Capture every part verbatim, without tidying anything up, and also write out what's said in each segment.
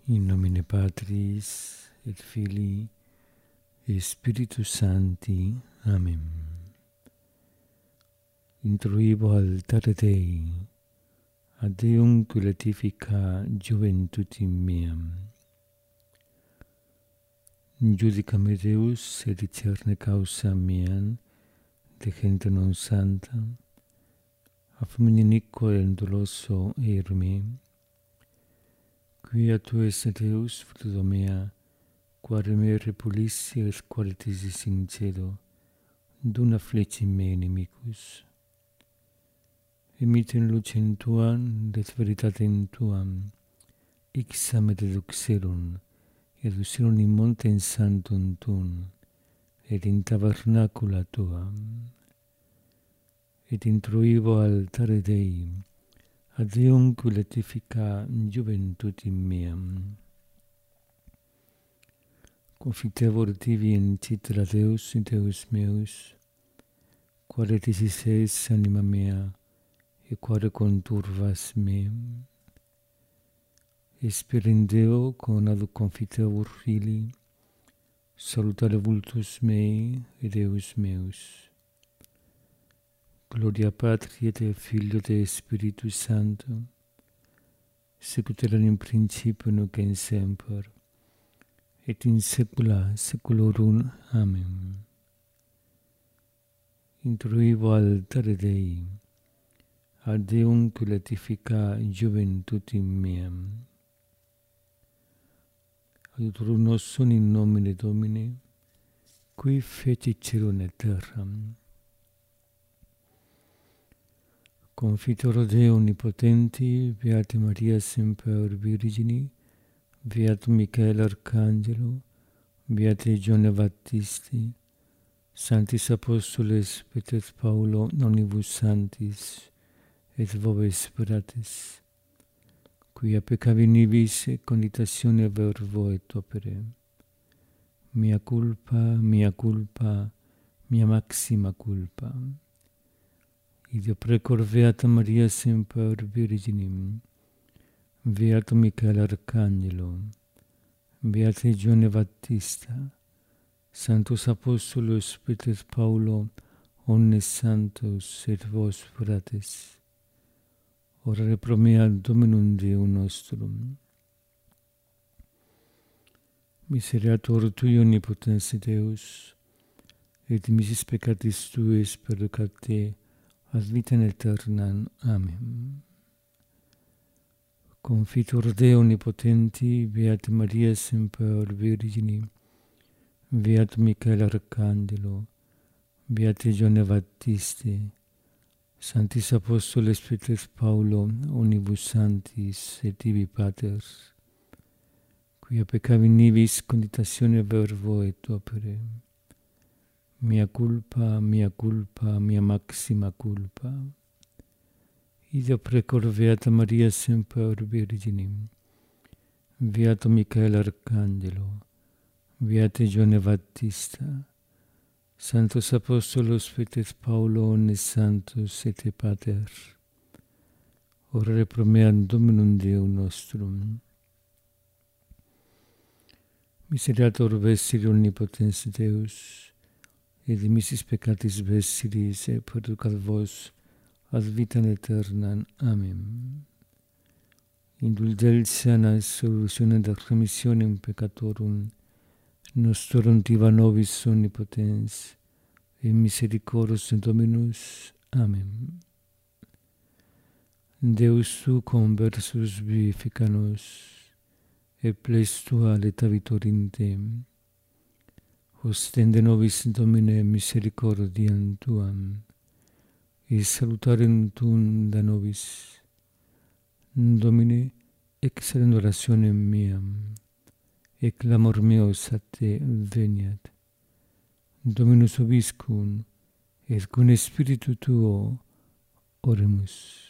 In nomine Patris et Filii et Spiritus Sancti. Amen. Intruibo altare Dei, ad Deum qui latifica juventutem meam. Judica me Deus et discerne causa meam, de gente non santa, a fumine iniquo et doloso erum me. Quia tu es Deus, fruto mea, quare me repulissi et quare tisi sincedo, duna fleci me inimicus. Emite in lucem tuam, et veritatem tuam, ixam me deduxerum, educerum in montem santum tuum, et in tabernacula tuam. Et intruibo altare Dei, ad Deum qui latifica juventutem meam. Confitevor tibi in citra Deus, Deus meus, quare tisis es anima mea, e quare conturvas me. Esper in Deo, con adu confitevor Filii, salutare vultus mei, et Deus meus. Gloria Patri et Filio et Spiritus Sancto, sicut erat in principio nunc et semper, et in saecula saeculorum. Amen. Intruibo altare Dei, ad Deum qui latifica juventutem meam. Adiutorium nostrum in nomine Domini, qui fecit caelum et terram. Confiteor Deo omnipotenti, Beate Maria semper Virgini, Beatum Michael Arcangelo, Beate Gione Baptisti, Sanctis Apostoles Peter Paulo, nonibus Sanctis, et vobis speratis, quia peccavi nibis et conditatione verbo et opere. Mea culpa, mea culpa, mea maxima culpa. Ideo precor Beata Maria semper Virginim, Beatum Michael Arcangelo, Beate Gione Baptista, Sanctus Apostolos Peter Paulo, omnes santos et vos fratres, orare pro mea Dominum Deum nostrum. Misereatur Tui omnipotens Deus, et dimissis peccatis Tuis perducate ad vitam aeternam. Amen. Confitur Deo omnipotenti, Beate Maria semper Virgini, Beatum Michael Arcangelo, Beate Gione Baptisti, Sanctis Apostoles Peter Paulo, omnibus Sanctis et tibi Paters, quia peccavi nibis conditatione verbo et opere. Mea culpa, mea culpa, mea maxima culpa. Ideo precor Beata Maria semper Virginim, Beatum Michael Arcangelo, Beate Gione Baptista, Sanctus Apostolos Peter Paulo, omnes santos et Pater, orare pro mea Dominum Deum nostrum. Misereatur vestri omnipotens Deus, et dimissis peccatis vestris, et perducat vos ad vitam aeternam. Amen. Indulgentia solutione et remissionem peccatorum nostrorum tiva nobis omnipotens, et misericordis Dominus. Amen. Deus tu conversus vivifica nos, et ples tua leta vitorinte. Ostende nobis Domine misericordiam tuam, et salutarem tuum da nobis. Domine, excellent orationem meam, et clamor meus a te veniat. Dominus vobiscum, et cum spiritu tuo oremus.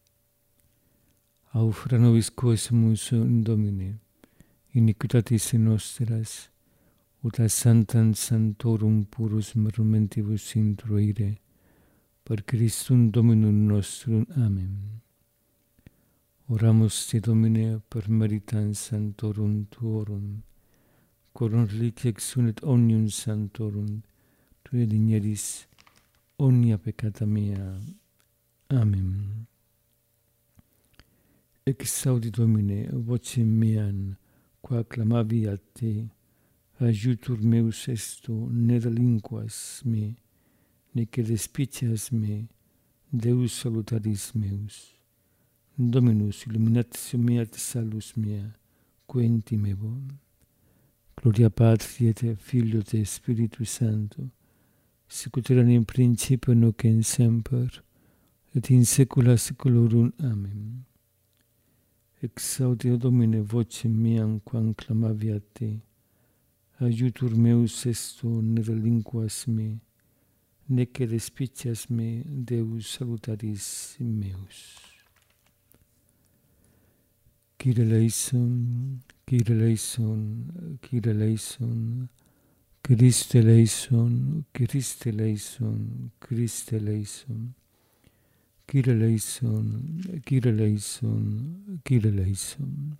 Aufra nobis quesumus Domine, iniquitatis nostras, ut a santam sanctorum purus merumentibus intruire, per Christum Dominum nostrum. Amen. Oramus te Domine per meritam sanctorum tuorum, quorum reliquia exunet omnium sanctorum, tui digneris omnia peccata mea. Amen. Exaudi Domine vocem meam, qua clamavi a te, aiutur meus esto, ne delinquas me, nec despicias me, Deus salutaris meus. Dominus illuminatio mea et salus mea, quae timevo. Gloria Patri et Filio et Spiritus Sancto, sicut erat in principio nunc et semper, et in saecula saeculorum. Amen. Exaudi Domine vocem meam quam clamavi a te, aiutur meus esto, ne delinquas me, nec despicias me, Deus salutaris meus. Kyrie eleison, Kyrie eleison, Kyrie eleison, Christe eleison, Christe eleison, Christe eleison, Kyrie eleison, Kyrie eleison, Kyrie eleison.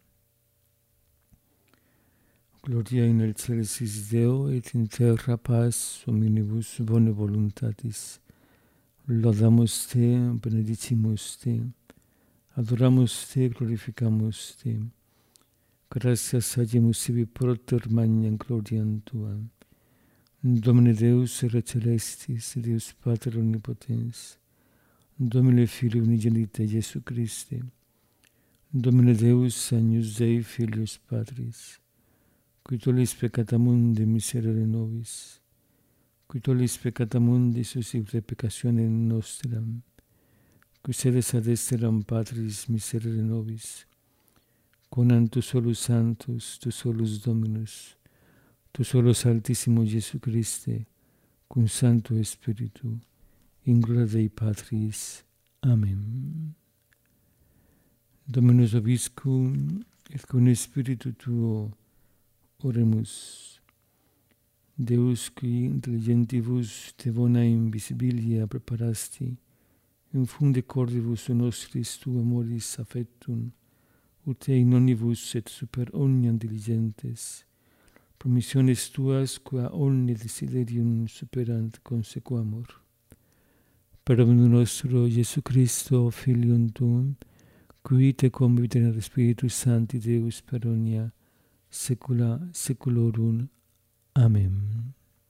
Gloria in excelsis Deo et in terra paz omnibus bone voluntatis. Laudamus te, benedicimus te, adoramus te, glorificamus te. Gratias agimus sibi propter magnam gloriam tuam. Domine Deus re celestis, Deus Pater omnipotens, Domine Filio unigenite Iesu Christe, Domine Deus agnus Dei Filius Patris, qui tollis peccata mundi miserere nobis, qui tollis peccata mundi suscite peccatione nostram, qui sedes ad esteram Patris miserere nobis, conam tu solus Sanctus, tu solus Dominus, tu solus Altissimo Iesu Christe, cum Sancto Spiritu, in gloria Dei Patris. Amen. Dominus vobiscum, et cum Spiritu tuo, oremus. Deus, qui intelligentibus te bona invisibilia preparasti, infunde cordibus nostris tu amoris affectum, ut in omnibus et super omniam diligentes, promissiones tuas qua omne desiderium superant consequamur. Per Dominum nostro Iesu Christo, Filium tuum, qui te convivit in Spiritus Sancti Deus per omnia saecula saeculorum. Amen.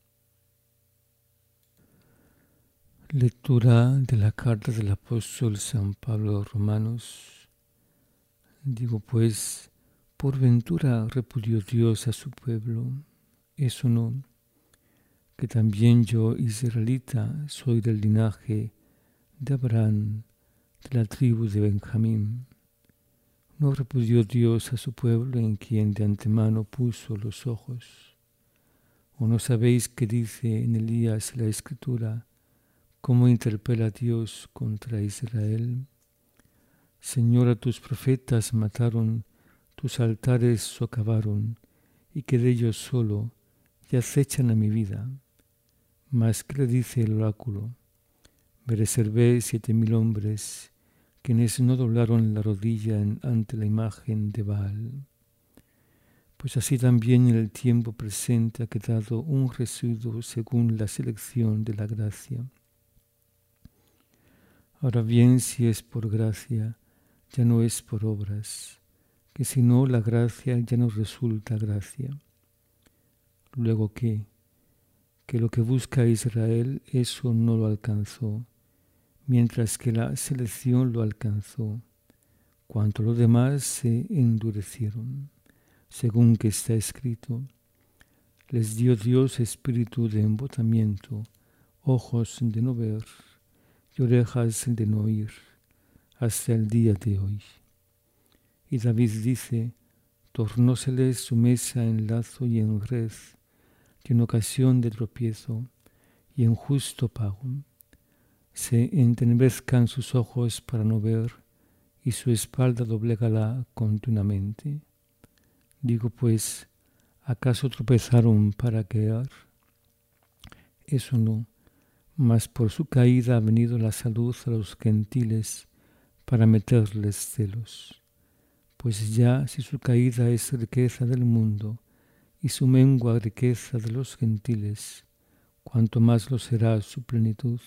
Lectura de la carta del apóstol San Pablo a los Romanos. Digo pues, por ventura repudió Dios a su pueblo, eso no, que también yo, israelita, soy del linaje de Abraham, de la tribu de Benjamín. No repudió Dios a su pueblo en quien de antemano puso los ojos. ¿O no sabéis qué dice en Elías la Escritura, cómo interpela a Dios contra Israel? Señor, a tus profetas mataron, tus altares socavaron, y quedé yo solo, y acechan a mi vida. Mas, ¿qué le dice el oráculo? Me reservé siete mil hombres, quienes no doblaron la rodilla en, ante la imagen de Baal. Pues así también en el tiempo presente ha quedado un residuo según la selección de la gracia. Ahora bien, si es por gracia, ya no es por obras, que si no la gracia ya no resulta gracia. Luego, ¿qué? Que lo que busca Israel, eso no lo alcanzó, mientras que la selección lo alcanzó, cuanto los demás se endurecieron, según que está escrito, les dio Dios espíritu de embotamiento, ojos de no ver y orejas de no oír, hasta el día de hoy. Y David dice, tornóseles su mesa en lazo y en red, y en ocasión de tropiezo, y en justo pago. Se entenebrezcan sus ojos para no ver, y su espalda doblégala continuamente. Digo pues, ¿acaso tropezaron para caer? Eso no, mas por su caída ha venido la salud a los gentiles para meterles celos. pues ya si su caída es riqueza del mundo y su mengua riqueza de los gentiles, cuanto más lo será su plenitud.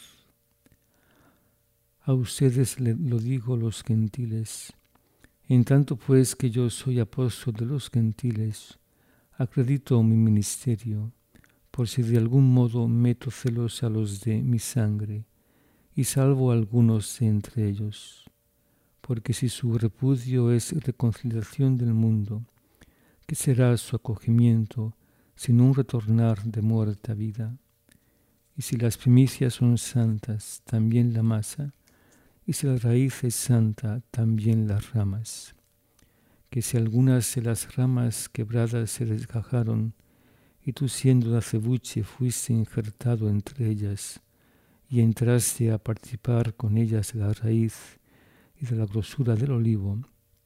A ustedes le, lo digo los gentiles. En tanto pues que yo soy apóstol de los gentiles, acredito mi ministerio, por si de algún modo meto celos a los de mi sangre, y salvo a algunos de entre ellos. Porque si su repudio es reconciliación del mundo, ¿qué será su acogimiento sin un retornar de muerte a vida? Y si las primicias son santas, también la masa, y si la raíz es santa, también las ramas. Que si algunas de las ramas quebradas se desgajaron, y tú siendo de acebuche fuiste injertado entre ellas, y entraste a participar con ellas de la raíz y de la grosura del olivo,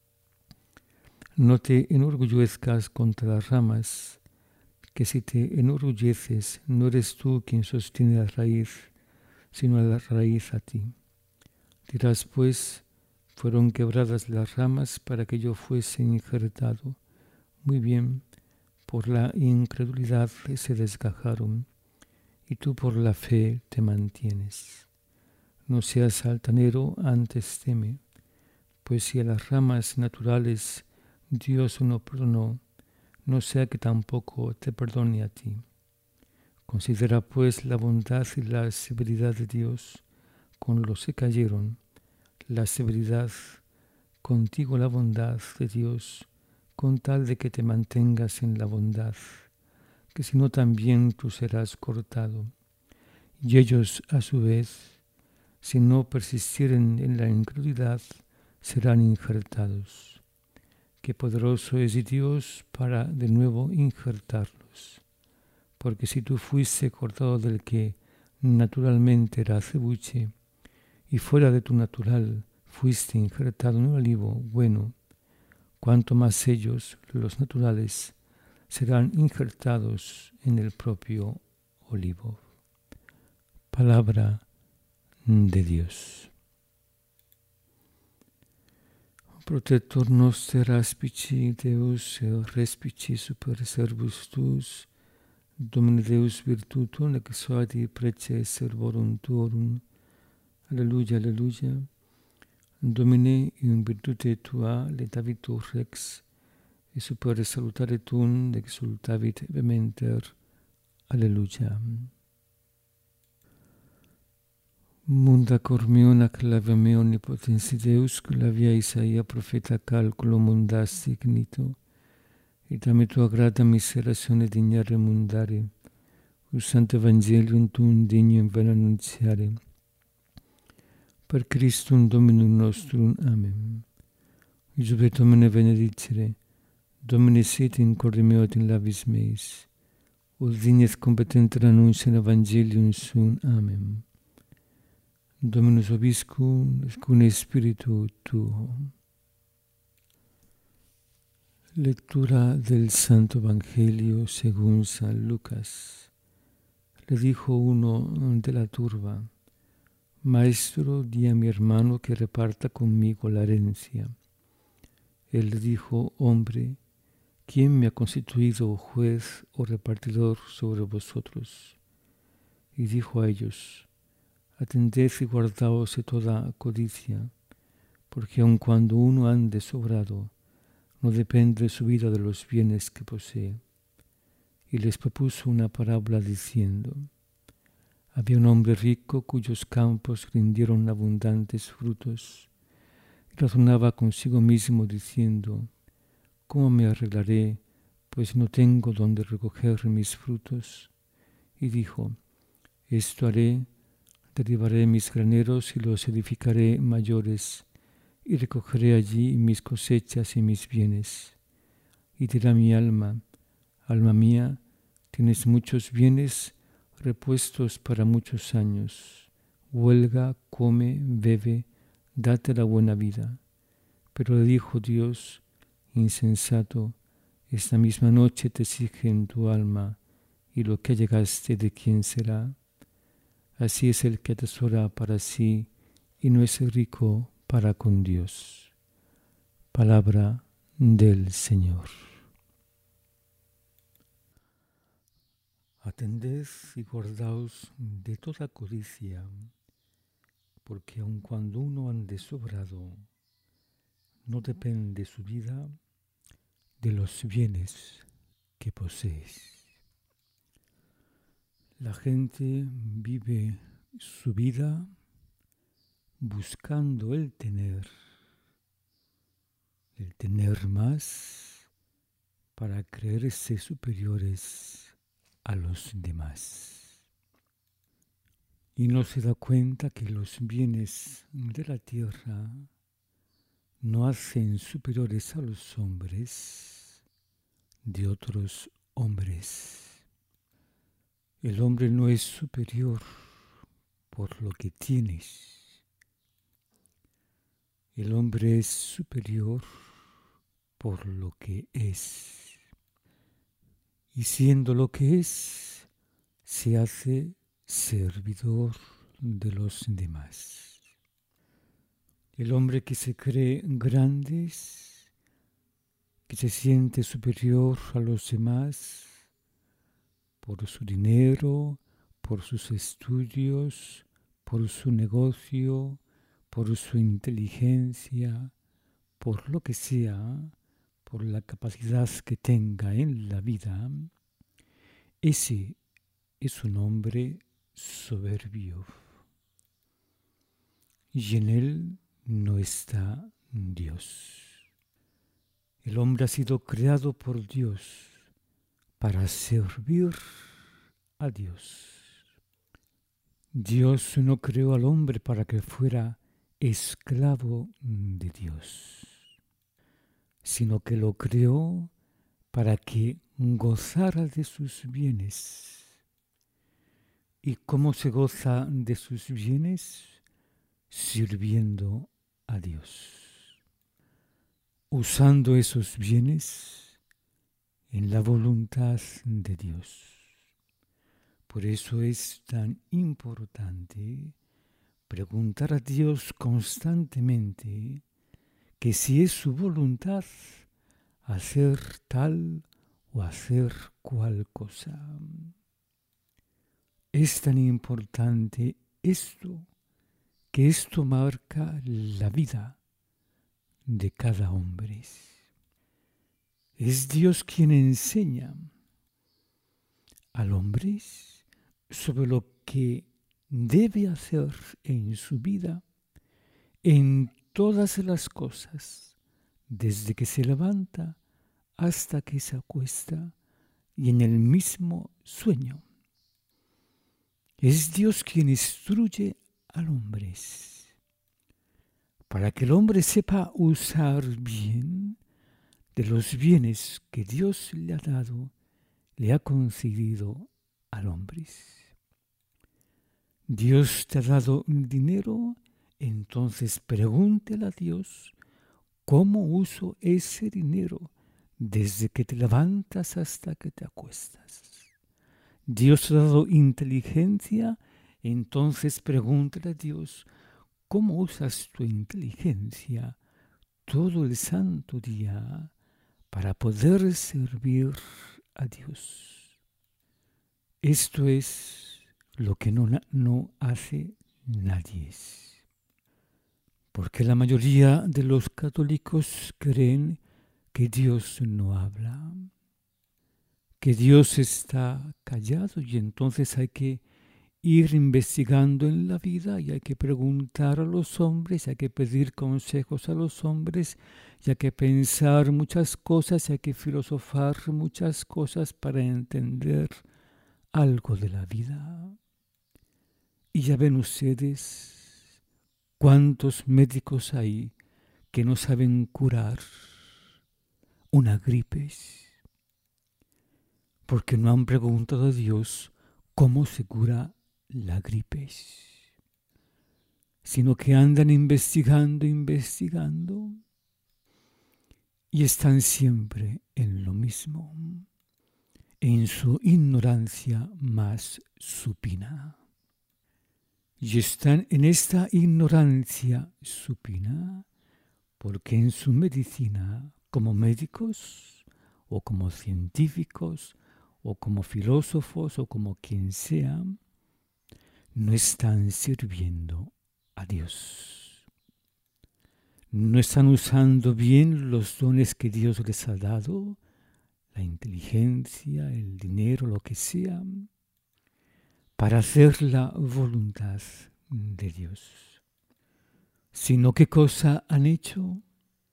no te enorgullezcas contra las ramas, que si te enorgulleces no eres tú quien sostiene la raíz, sino la raíz a ti. Dirás pues, fueron quebradas las ramas para que yo fuese injertado. Muy bien, por la incredulidad se desgajaron, y tú por la fe te mantienes. No seas altanero, antes teme, pues si a las ramas naturales Dios no perdonó, no sea que tampoco te perdone a ti. Considera pues la bondad y la severidad de Dios con los que cayeron, la severidad, contigo la bondad de Dios, con tal de que te mantengas en la bondad, que si no también tú serás cortado. Y ellos, a su vez, si no persistieren en la incredulidad, serán injertados. Qué poderoso es Dios para de nuevo injertarlos. Porque si tú fuiste cortado del que naturalmente era acebuche, y fuera de tu natural fuiste injertado en un olivo bueno, cuanto más ellos, los naturales, serán injertados en el propio olivo. Palabra de Dios. Protector noster aspici Deus respici super servus tuus, Domine Deus virtutum exuadi prece servorum tuorum. Alleluia, alleluia. Domine, in virtute tua letavitur rex, e super salutare tuum exultavit vehementer. Alleluia. Munda cor meo nac lave meo omnipotensi Deus, que via Isaia profeta calculo mundasti ignito, et ame tua grata miserazione dignare mundare, us santo evangelium tuum dignum ven annunziare. Per Christum Dominum nostrum. Amen. Iusube Domine benedicere, Domine sit in corde meo et in labis meis, ut dignes competenter annunciam evangelium sum. Amen. Dominus vobiscum, et cum spiritu tuo. Lectura del Santo Evangelio según San Lucas. Le dijo uno de la turba: Maestro, di a mi hermano que reparta conmigo la herencia. Él le dijo: Hombre, ¿quién me ha constituido juez o repartidor sobre vosotros? Y dijo a ellos: Atended y guardaos de toda codicia, porque aun cuando uno ande sobrado, no depende de su vida de los bienes que posee. Y les propuso una parábola diciendo: Había un hombre rico cuyos campos rindieron abundantes frutos, y razonaba consigo mismo diciendo: ¿Cómo me arreglaré, pues no tengo donde recoger mis frutos? Y dijo: Esto haré, derribaré mis graneros y los edificaré mayores, y recogeré allí mis cosechas y mis bienes. Y dirá mi alma: Alma mía, tienes muchos bienes repuestos para muchos años. Huelga, come, bebe, date la buena vida. Pero le dijo Dios: Insensato, esta misma noche te exige en tu alma, y lo que allegaste, ¿de quién será? Así es el que atesora para sí y no es rico para con Dios. Palabra del Señor. Atended y guardaos de toda codicia, porque aun cuando uno ande sobrado, no depende su vida de los bienes que posees. La gente vive su vida buscando el tener, el tener más para creerse superiores a los demás. Y no se da cuenta que los bienes de la tierra no hacen superiores a los hombres de otros hombres. El hombre no es superior por lo que tienes. El hombre es superior por lo que es. Y siendo lo que es, se hace servidor de los demás. El hombre que se cree grande, que se siente superior a los demás por su dinero, por sus estudios, por su negocio, por su inteligencia, por lo que sea, por la capacidad que tenga en la vida, ese es un hombre soberbio. Y en él no está Dios. El hombre ha sido creado por Dios para servir a Dios. Dios no creó al hombre para que fuera esclavo de Dios, sino que lo creó para que gozara de sus bienes. ¿Y cómo se goza de sus bienes? Sirviendo a Dios, usando esos bienes en la voluntad de Dios. Por eso es tan importante preguntar a Dios constantemente que si es su voluntad hacer tal o hacer cual cosa. Es tan importante esto, que esto marca la vida de cada hombre. Es Dios quien enseña al hombre sobre lo que debe hacer en su vida, en todas las cosas, desde que se levanta hasta que se acuesta y en el mismo sueño. Es Dios quien instruye al hombre para que el hombre sepa usar bien de los bienes que Dios le ha dado, le ha concedido al hombre. Dios te ha dado dinero, entonces pregúntale a Dios cómo uso ese dinero desde que te levantas hasta que te acuestas. Dios te ha dado inteligencia, entonces pregúntale a Dios cómo usas tu inteligencia todo el santo día para poder servir a Dios. Esto es lo que no, no hace nadie. Porque la mayoría de los católicos creen que Dios no habla, que Dios está callado y entonces hay que ir investigando en la vida y hay que preguntar a los hombres, hay que pedir consejos a los hombres, y hay que pensar muchas cosas, y hay que filosofar muchas cosas para entender algo de la vida. Y ya ven ustedes cuántos médicos hay que no saben curar una gripe, porque no han preguntado a Dios cómo se cura la gripe, sino que andan investigando, investigando, y están siempre en lo mismo, en su ignorancia más supina. Y están en esta ignorancia supina porque en su medicina como médicos o como científicos o como filósofos o como quien sea, no están sirviendo a Dios. No están usando bien los dones que Dios les ha dado, la inteligencia, el dinero, lo que sea, para hacer la voluntad de Dios. Sino ¿qué cosa han hecho?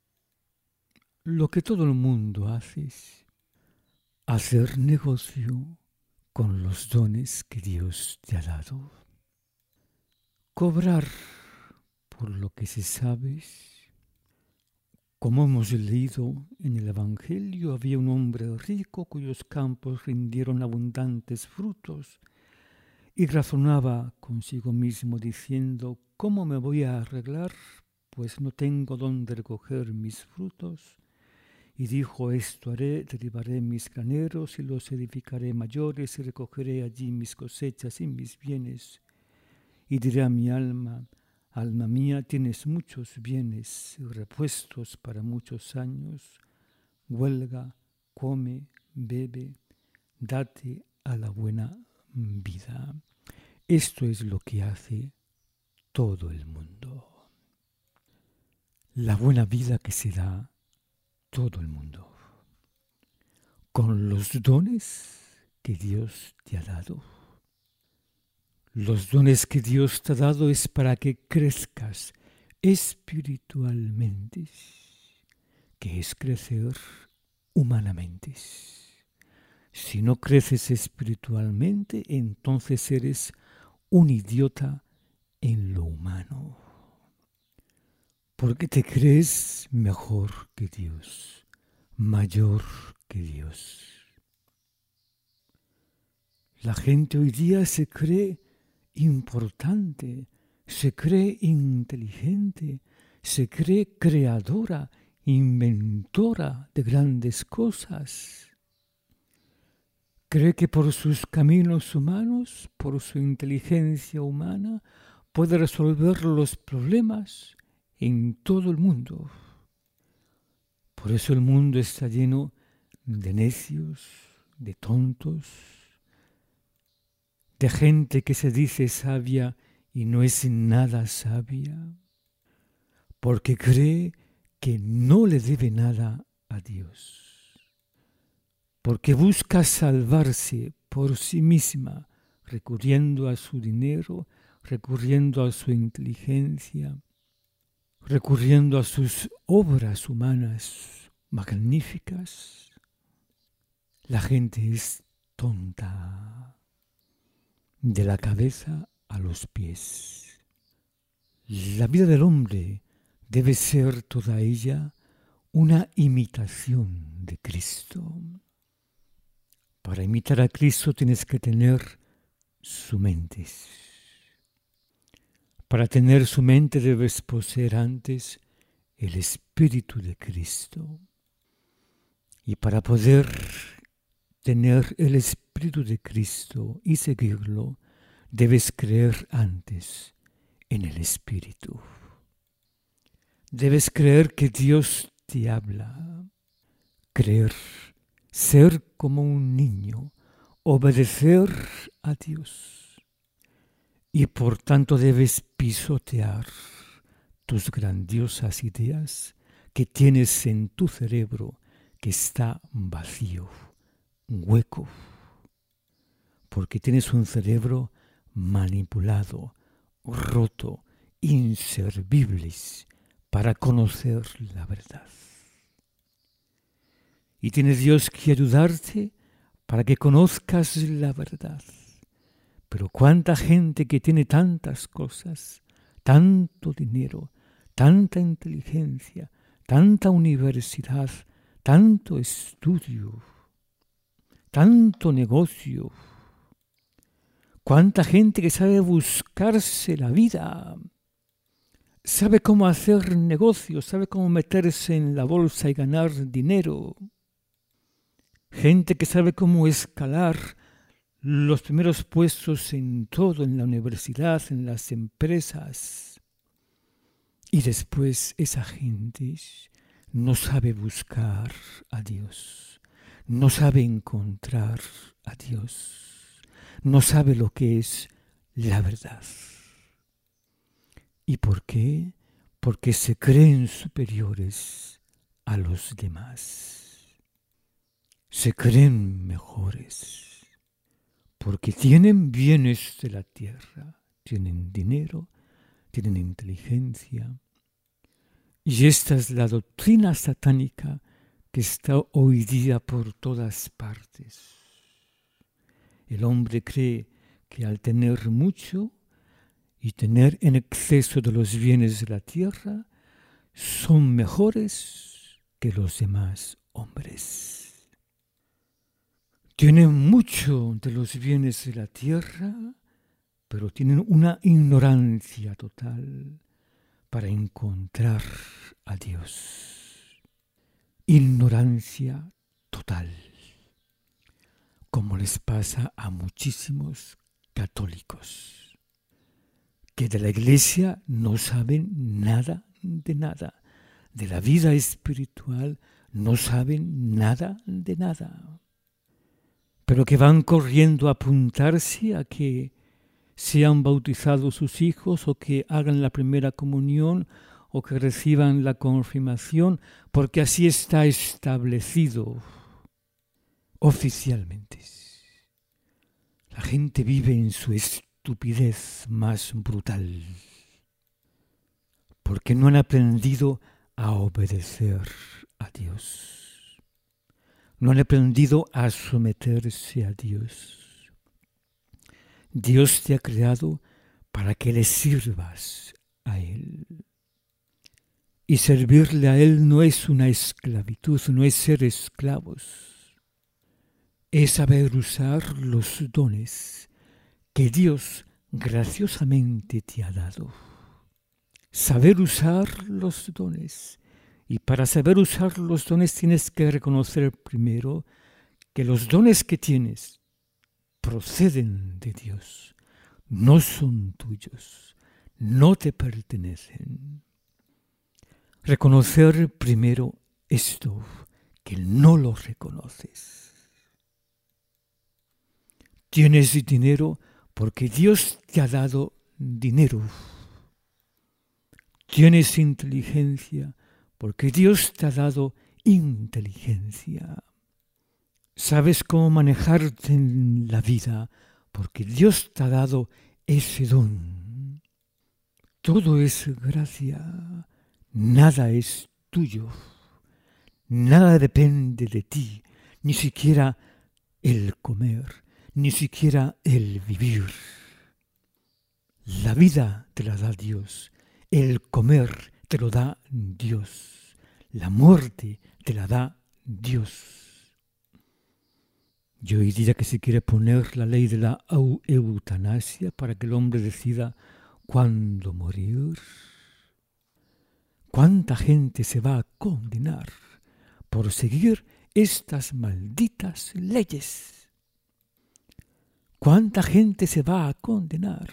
Lo que todo el mundo hace es hacer negocio con los dones que Dios te ha dado. Cobrar por lo que se sabe. Como hemos leído en el Evangelio, había un hombre rico cuyos campos rindieron abundantes frutos y razonaba consigo mismo diciendo, ¿cómo me voy a arreglar? Pues no tengo dónde recoger mis frutos. Y dijo, esto haré, derribaré mis graneros y los edificaré mayores y recogeré allí mis cosechas y mis bienes. Y diré a mi alma, alma mía, tienes muchos bienes repuestos para muchos años. Huelga, come, bebe, date a la buena vida. Esto es lo que hace todo el mundo. La buena vida que se da todo el mundo, con los dones que Dios te ha dado. Los dones que Dios te ha dado es para que crezcas espiritualmente, que es crecer humanamente. Si no creces espiritualmente, entonces eres un idiota en lo humano, porque te crees mejor que Dios, mayor que Dios. La gente hoy día se cree importante, se cree inteligente, se cree creadora, inventora de grandes cosas. Cree que por sus caminos humanos, por su inteligencia humana, puede resolver los problemas en todo el mundo. Por eso el mundo está lleno de necios, de tontos, de gente que se dice sabia y no es nada sabia, porque cree que no le debe nada a Dios, porque busca salvarse por sí misma, recurriendo a su dinero, recurriendo a su inteligencia, recurriendo a sus obras humanas magníficas. La gente es tonta, de la cabeza a los pies. La vida del hombre debe ser toda ella una imitación de Cristo. Para imitar a Cristo tienes que tener su mente. Para tener su mente debes poseer antes el Espíritu de Cristo. Y para poder tener el Espíritu de Cristo y seguirlo, debes creer antes en el Espíritu. Debes creer que Dios te habla. Creer, ser como un niño, obedecer a Dios. Y por tanto debes pisotear tus grandiosas ideas que tienes en tu cerebro, que está vacío, hueco, porque tienes un cerebro manipulado, roto, inservible para conocer la verdad. Y tiene Dios que ayudarte para que conozcas la verdad. Pero cuánta gente que tiene tantas cosas, tanto dinero, tanta inteligencia, tanta universidad, tanto estudio, tanto negocio. Cuánta gente que sabe buscarse la vida, sabe cómo hacer negocios, sabe cómo meterse en la bolsa y ganar dinero. Gente que sabe cómo escalar los primeros puestos en todo, en la universidad, en las empresas. Y después esa gente no sabe buscar a Dios, no sabe encontrar a Dios, no sabe lo que es la verdad. ¿Y por qué? Porque se creen superiores a los demás. Se creen mejores, porque tienen bienes de la tierra, tienen dinero, tienen inteligencia. Y esta es la doctrina satánica que está hoy día por todas partes. El hombre cree que al tener mucho y tener en exceso de los bienes de la tierra, son mejores que los demás hombres. Tienen mucho de los bienes de la tierra, pero tienen una ignorancia total para encontrar a Dios. Ignorancia total, como les pasa a muchísimos católicos, que de la Iglesia no saben nada de nada, de la vida espiritual no saben nada de nada, pero que van corriendo a apuntarse a que sean bautizados sus hijos o que hagan la primera comunión o que reciban la confirmación, porque así está establecido oficialmente. La gente vive en su estupidez más brutal, porque no han aprendido a obedecer a Dios. No han aprendido a someterse a Dios. Dios te ha creado para que le sirvas a Él. Y servirle a Él no es una esclavitud, no es ser esclavos. Es saber usar los dones que Dios graciosamente te ha dado. Saber usar los dones. Y para saber usar los dones tienes que reconocer primero que los dones que tienes proceden de Dios, no son tuyos, no te pertenecen. Reconocer primero esto, que no lo reconoces. Tienes dinero porque Dios te ha dado dinero. Tienes inteligencia porque Dios te ha dado inteligencia. Sabes cómo manejarte en la vida porque Dios te ha dado ese don. Todo es gracia, nada es tuyo, nada depende de ti, ni siquiera el comer, ni siquiera el vivir. La vida te la da Dios, el comer te lo da Dios, la muerte te la da Dios. Y hoy día que se quiere poner la ley de la eutanasia para que el hombre decida cuándo morir. ¿Cuánta gente se va a condenar por seguir estas malditas leyes? ¿Cuánta gente se va a condenar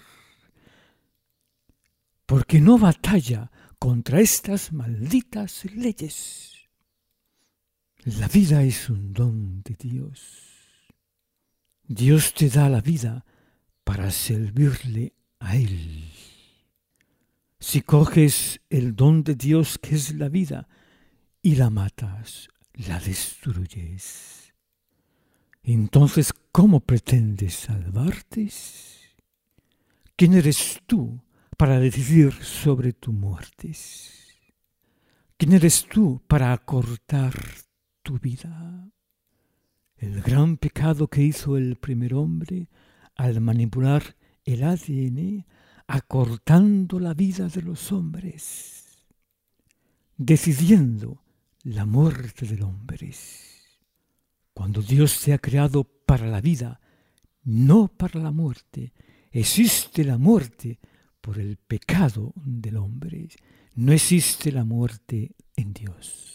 porque no batalla contra estas malditas leyes? La vida es un don de Dios. Dios te da la vida para servirle a Él. Si coges el don de Dios que es la vida y la matas, la destruyes. Entonces, ¿cómo pretendes salvarte? ¿Quién eres tú para decidir sobre tu muerte? ¿Quién eres tú para acortar tu vida? El gran pecado que hizo el primer hombre al manipular el A D N, acortando la vida de los hombres, decidiendo la muerte del hombre. Cuando Dios te ha creado para la vida, no para la muerte, existe la muerte por el pecado del hombre, no existe la muerte en Dios.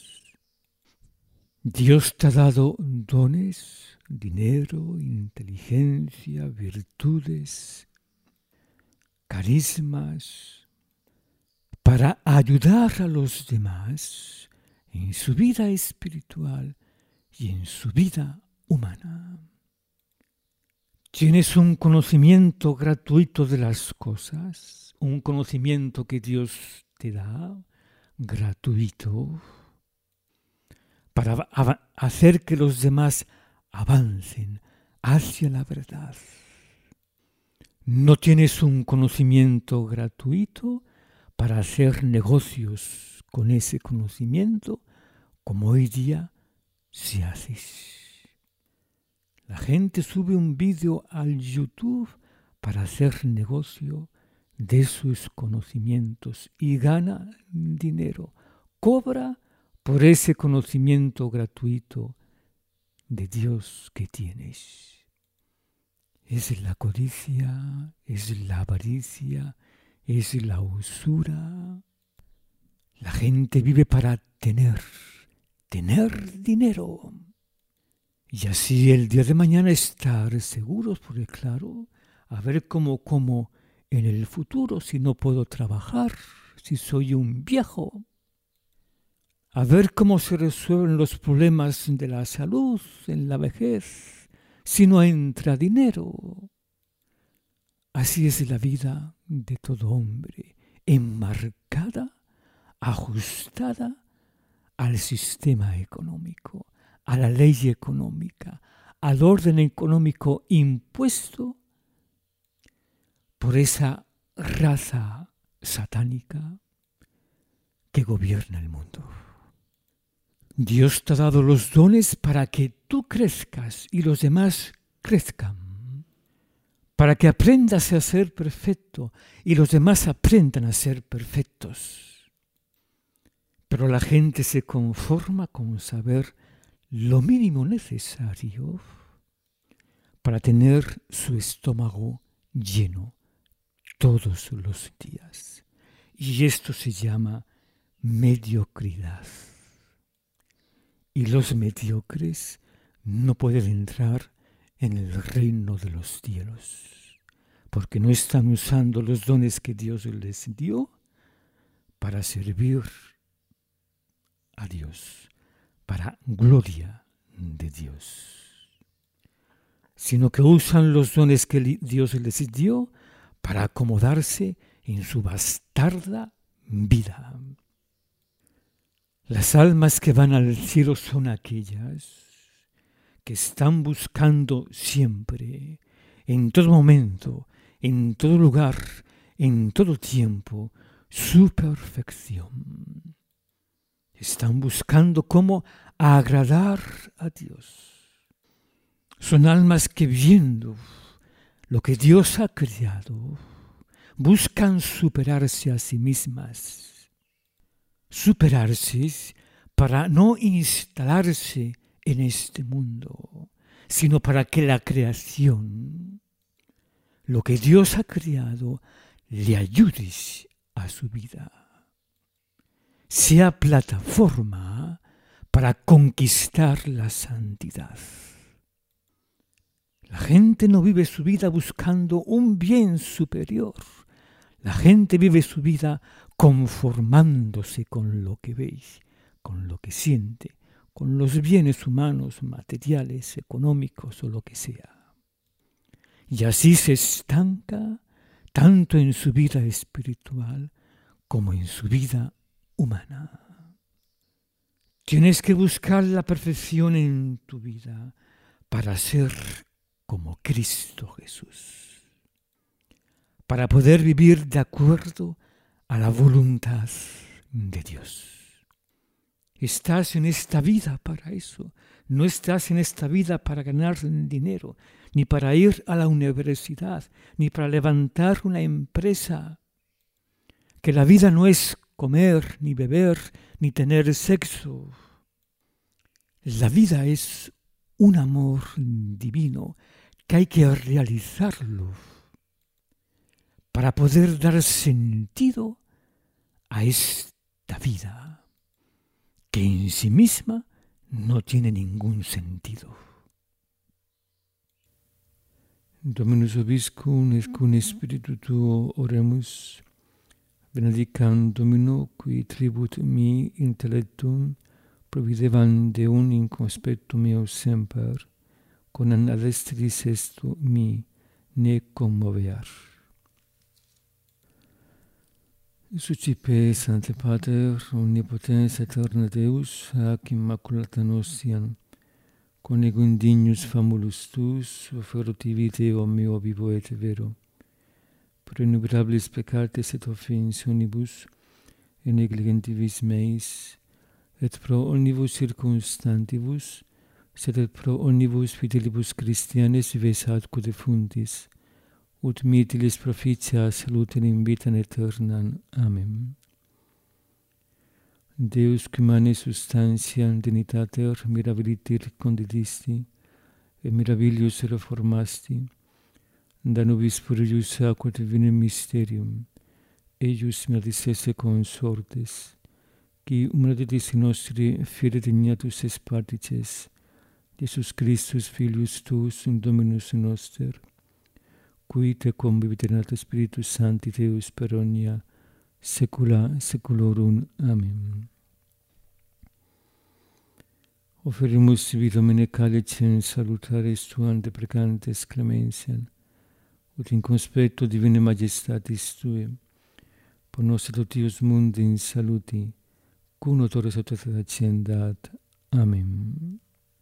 Dios te ha dado dones, dinero, inteligencia, virtudes, carismas, para ayudar a los demás en su vida espiritual y en su vida humana. Tienes un conocimiento gratuito de las cosas, un conocimiento que Dios te da, gratuito, para hacer que los demás avancen hacia la verdad. No tienes un conocimiento gratuito para hacer negocios con ese conocimiento, como hoy día se hace. La gente sube un vídeo al YouTube para hacer negocio de sus conocimientos y gana dinero, cobra por ese conocimiento gratuito de Dios que tienes. Es la codicia, es la avaricia, es la usura. La gente vive para tener, tener dinero. Y así el día de mañana estar seguros, porque claro, a ver cómo como en el futuro si no puedo trabajar, si soy un viejo. A ver cómo se resuelven los problemas de la salud en la vejez, si no entra dinero. Así es la vida de todo hombre, enmarcada, ajustada al sistema económico, a la ley económica, al orden económico impuesto por esa raza satánica que gobierna el mundo. Dios te ha dado los dones para que tú crezcas y los demás crezcan, para que aprendas a ser perfecto y los demás aprendan a ser perfectos. Pero la gente se conforma con saber lo mínimo necesario para tener su estómago lleno todos los días. Y esto se llama mediocridad. Y los mediocres no pueden entrar en el reino de los cielos, porque no están usando los dones que Dios les dio para servir a Dios, para gloria de Dios, sino que usan los dones que Dios les dio para acomodarse en su bastarda vida. Las almas que van al cielo son aquellas que están buscando siempre, en todo momento, en todo lugar, en todo tiempo, su perfección. Están buscando cómo agradar a Dios. Son almas que viendo lo que Dios ha creado, buscan superarse a sí mismas. Superarse para no instalarse en este mundo, sino para que la creación, lo que Dios ha creado, le ayude a su vida. Sea plataforma para conquistar la santidad. La gente no vive su vida buscando un bien superior. La gente vive su vida conformándose con lo que ve, con lo que siente, con los bienes humanos, materiales, económicos o lo que sea. Y así se estanca tanto en su vida espiritual como en su vida humana. Tienes que buscar la perfección en tu vida para ser como Cristo Jesús, para poder vivir de acuerdo a la voluntad de Dios. Estás en esta vida para eso. No estás en esta vida para ganar dinero, ni para ir a la universidad, ni para levantar una empresa. Que la vida no es comer, ni beber, ni tener sexo. La vida es un amor divino que hay que realizarlo para poder dar sentido a esta vida, que en sí misma no tiene ningún sentido. Dominus vobiscum et cum spiritu tuo oremus, benedicam Domino qui tribut mi intellectum providevan de un in conspectu meo semper, con an adestris estu mi ne commovear. Sucipe, Sancte Pater, omnipotens aeterna Deus, ac immaculata nostiam, con ego indignus famulus tuus, offeroti viteo meo vivo et vero, pro innumerabilis peccatis et offensionibus, et negligentibus meis, et pro omnibus circumstantibus, sed et pro omnibus fidelibus Christianes vives atque defuntis, ut mitilis proficia salutem in vitam aeternam. Amen. Deus qui mane substantiam dignitater mirabiliter condidisti, et mirabilius reformasti, da nobis purius aqua divinem mysterium, eius miradicesse consortes, qui humanitis nostri fide dignatus es partices, Jesus Christus filius tuus in Dominus noster, qui te convivit Spiritus Sancti Deus per omnia saecula saeculorum. Amen. Offerimus vi Domine calicem salutaris tuam deprecantes clemensiam, ut in conspectu divine majestatis tue, pro nos totius mundi in saluti, cum notores aut accendat. Amen.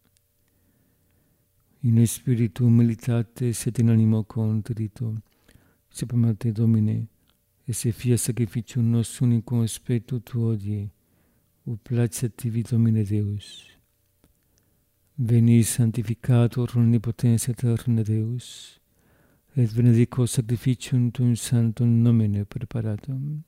In spiritu humilitatis et in animo contrito, sapem te Domine, et se fia sacrificium nostrum in conspectu tuo odie, ut placet tibi Domine Deus. Veni sanctificator omnipotens aeterna Deus, et benedico sacrificium tuum sanctum nomine preparatum.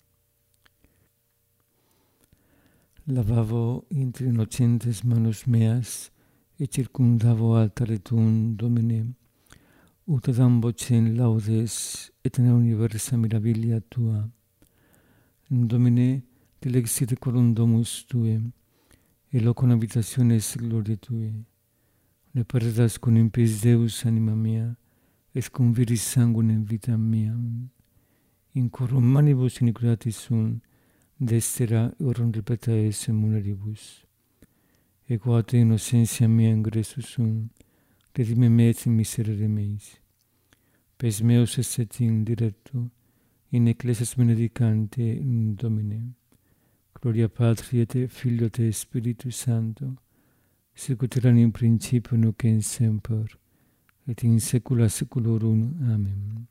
Lavavo inter innocentes manus meas, et circumdavo altare tuum, Domine, ut adam vocem laudes et in universa mirabilia tua. Domine, dilexit corum domus tue, et locum habitationes gloriae tue. Ne perdas con impis Deus anima mea, et conviris sanguinem vitam meam. In corum manibus iniquitatis sunt, destera orum repeta esse muneribus. Ego te innocentia mea ingressus sum, redime me et in miserere meis. Pes meus esset in directo, in ecclesias benedicante in Domine. Gloria Patri et Filio et Spiritus Sancto, sic ut erat in principio nunc et semper, et in saecula saeculorum. Amen.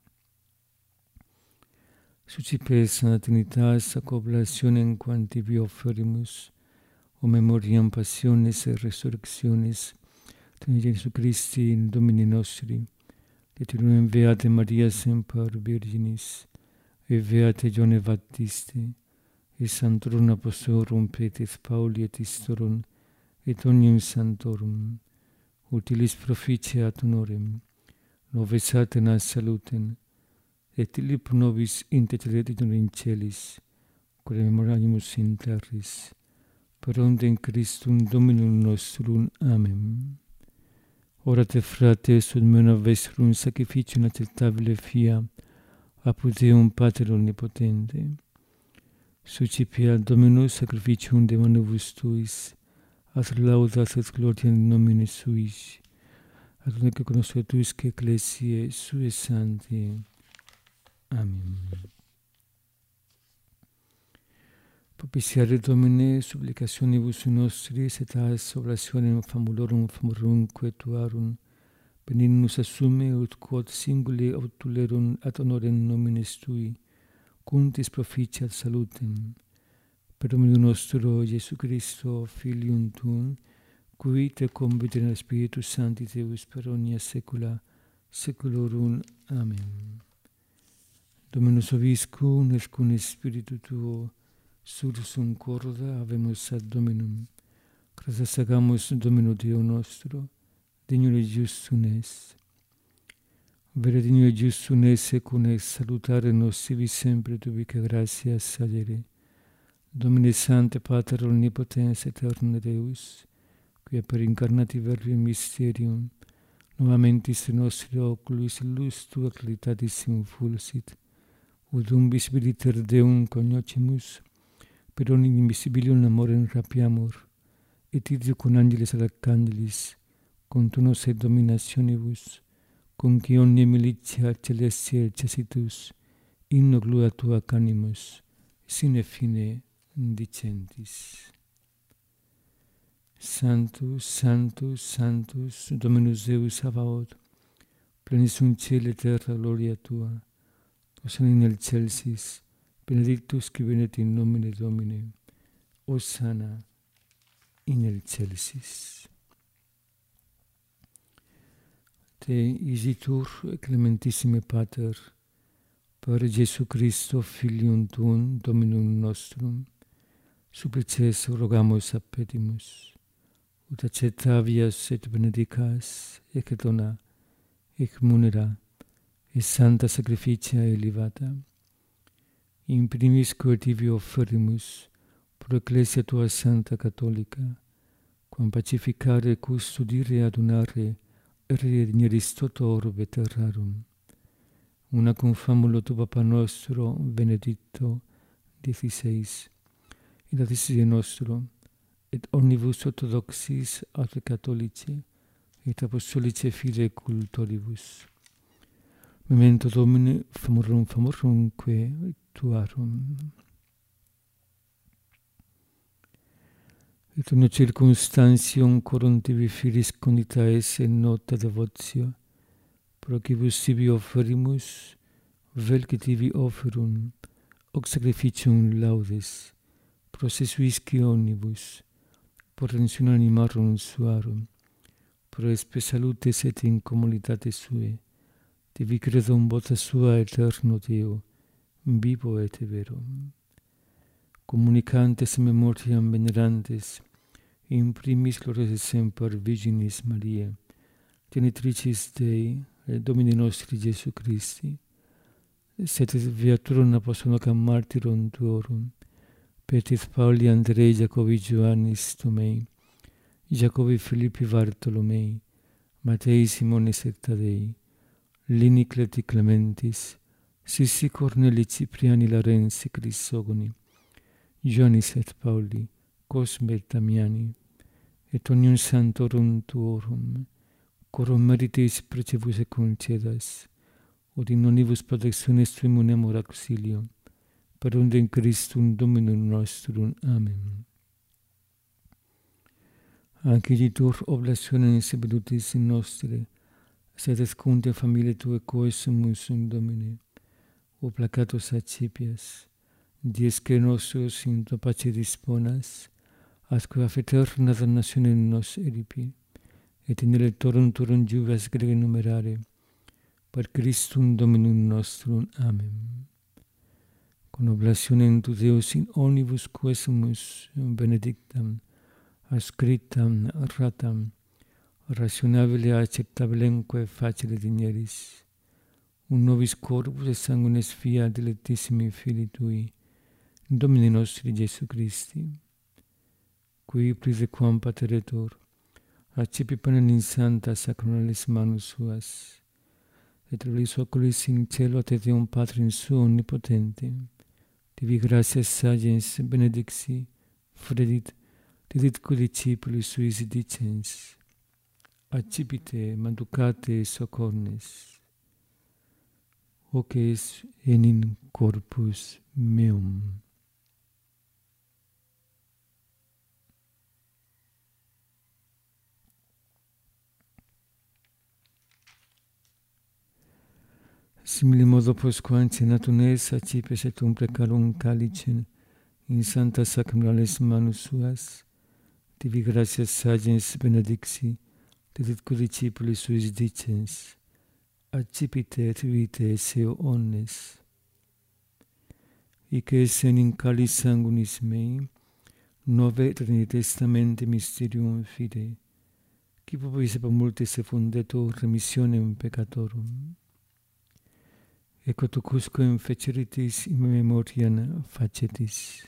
Sucipe Sancta Trinitas, ac oblationem quam tibi offerimus, o memoriam passiones et resurrectionis, de Jesu Christi in Domini nostri, et in Beate Maria semper Virginis, et Beate Ioanne Baptiste, et Sanctorum Apostolorum Petris Pauli et Istorum, et omnium sanctorum, utilis proficiat honorem, nobis aeternas salutem, et illi pro nobis intercedit in celis, quae memoriamus in terris, per ondem Christum Dominum nostrum. Amen. Ora te, frates, ut mena vestrum sacrificium acceptabile fia, apud Deum Pater omnipotente. Sucipia Dominus sacrificium de manibus tuis, ad laudas et gloria in nomine suis, ad unque connoscetuisque ecclesiae sue sancti. Amen. Propitiare Domine supplicationibus nostris et as oblationem famulorum famorumque tuarum, benignus assume ut quod singuli autulerum ad honorem nominis tui, cuntis proficiat salutem, per Dominum nostro Iesu Christo, Filium tuum, qui te convit in Spiritus Sancti Deus per omnia saecula saeculorum. Amen. Dominus vobiscum et cum spiritu tuo, sursum corda habemus ad Dominum. Gratias agamus Domino Deo nostro, dignum et justum est. Vere dignum et justum est secum ex salutare nos sibi sempre tubique gratias salere. Domine Sancte Pater omnipotens aeterna Deus, quia per incarnati verbi mysterium, novamentis nostri oculis illus tua claritatis infulsit, ut umbis viditer Deum cognoscimus, per omnium invisibilium amorem rapiamur, et ideo con angelis arcangelis, contunos et dominationibus, cum qui omnia militia celestia cessitus, inno glua tua canimus, sine fine dicentis. Sanctus, Sanctus, Sanctus, Dominus Deus Sabaoth, plenis sunt cieli terra gloria tua, hosanna in excelsis, benedictus qui venet in nomine Domini, hosanna in excelsis. Te isitur, clementissime Pater, per Jesu Christo, Filium Tuum, Dominum nostrum, supplices rogamus a petimus, ut accettavias et benedicas, ec dona, ec munera, et santa sacrificia elevata, in primis quo tibi offerimus, pro ecclesia tua santa catholica, quam pacificare, custodire, adunare, redigneris toto orbe terrarum, una cum famulo tu Papa nostro, Benedicto diciseis, et adicisie nostro, et omnibus orthodoxis aut catholici, et apostolici fide cultoribus. Memento Domini, famorum famorumque tuarum. Et omnia circumstantium corum tibi filis condita esse nota devotio, pro quibus tibi offerimus, vel que tibi offerum, hoc sacrificium laudes, pro sesuisci omnibus, por rensione animarum suarum, pro espe salutes et in commoditate sue, tibi credum vota sua eterno Deo, vivo et vero. Communicantes memoriam venerantes, in primis glorias semper Virginis Mariae, genitricis Dei, et Domini nostri Jesu Christi, sed viaturum apostolum martyrum tuorum, Petris Pauli Andrei Jacobi Ioannis Tomei, Jacobi Philippi Bartolomei, Mattei Simonis et Tadei, Lini Cleti Clementis, Sissi Corneli Cipriani Larensi Crisogoni, Ioannis et Pauli, Cosme et Damiani, et omnium santorum tuorum, corum meritis precebus et concedas, ut in nonibus protectionis tuum unemur auxilio, per unde in Christum Dominum nostrum. Amen. Anciditur oblationem sebedutis in nostre, sed escunte familie tue coesumus in Domine, o placatus accipias, dies que nostros in tua pace disponas, asque af eterna damnationem nos eripi, et in electorum turum jugas grege numerare, per Christum Dominum nostrum. Amen. Con oblationem tu Deus in omnibus quesumus benedictam, ascriptam, ratam, rationabile acceptabilemque facile digneris, un nobis corpus et sanguinis fia dilectissimi Filii Tui, Domini nostri Jesu Christi, qui prisequam pateretur, accipi panem in santa sacramentis manus suas, et relis oculis in cielo ad Deum Patrim suo omnipotente, tibi gratias sagens benedixi, fredit, diditque discipuli suis dicens, accipite, manducate, socornes, hoc es enim corpus meum. Simile modo postquam cenatum es, accipes et um precarum calicem in santa sacramentales manus suas, tibi gratias sagens benedixi, diditque discipuli suis dicens, accipite et vitae seu omnes. Ic es in calis sanguinis mei, nove Trinitatis Testamente mysterium fidei, qui popis et multis effundetur remissionem peccatorum. Ecco tucusquam feceritis in memoriam facetis.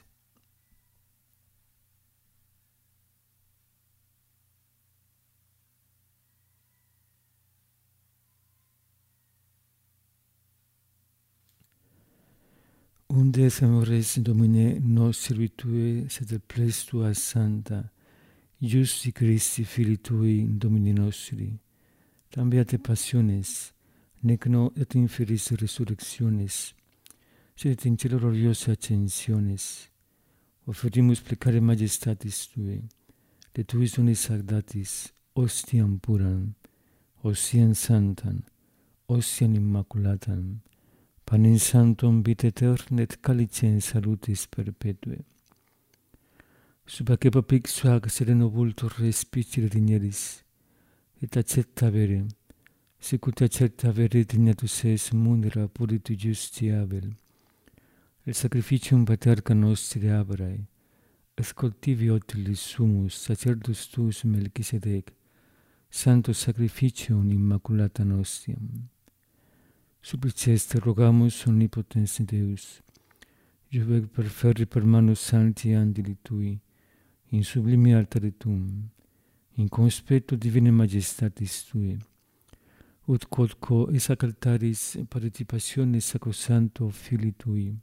Unde amores Domine nos servitue sed ples tua santa, Iussi Christi, Filii Tui, Domini nostri, tam beate passiones, nec no et inferis resurrectiones, sed et in cielo gloriosa ascensiones, oferimus plecare majestatis Tui, de Tuis donis agdatis, ostiam puram, ostiam santam, ostiam immaculatam, panem sanctum vitae aeternam et calicem salutis perpetue. Subaque papixu ac sereno vultur respicere digneris, et accepta vere, sicut accepta vere dignatus es munera puritu justi Abel, el sacrificium paterca nostri Abrae, ascoltivi otilis sumus sacerdus tuus Melchisedec, santo sacrificium immaculata nostiam. Suppliceste rogamus omnipotens Deus, Juvec perferri per manus sancti angeli Tui, in sublimi altare Tuum, in conspecto divine majestatis Tui, ut quodquo es ac altaris participationis sacrosanto Filii Tui,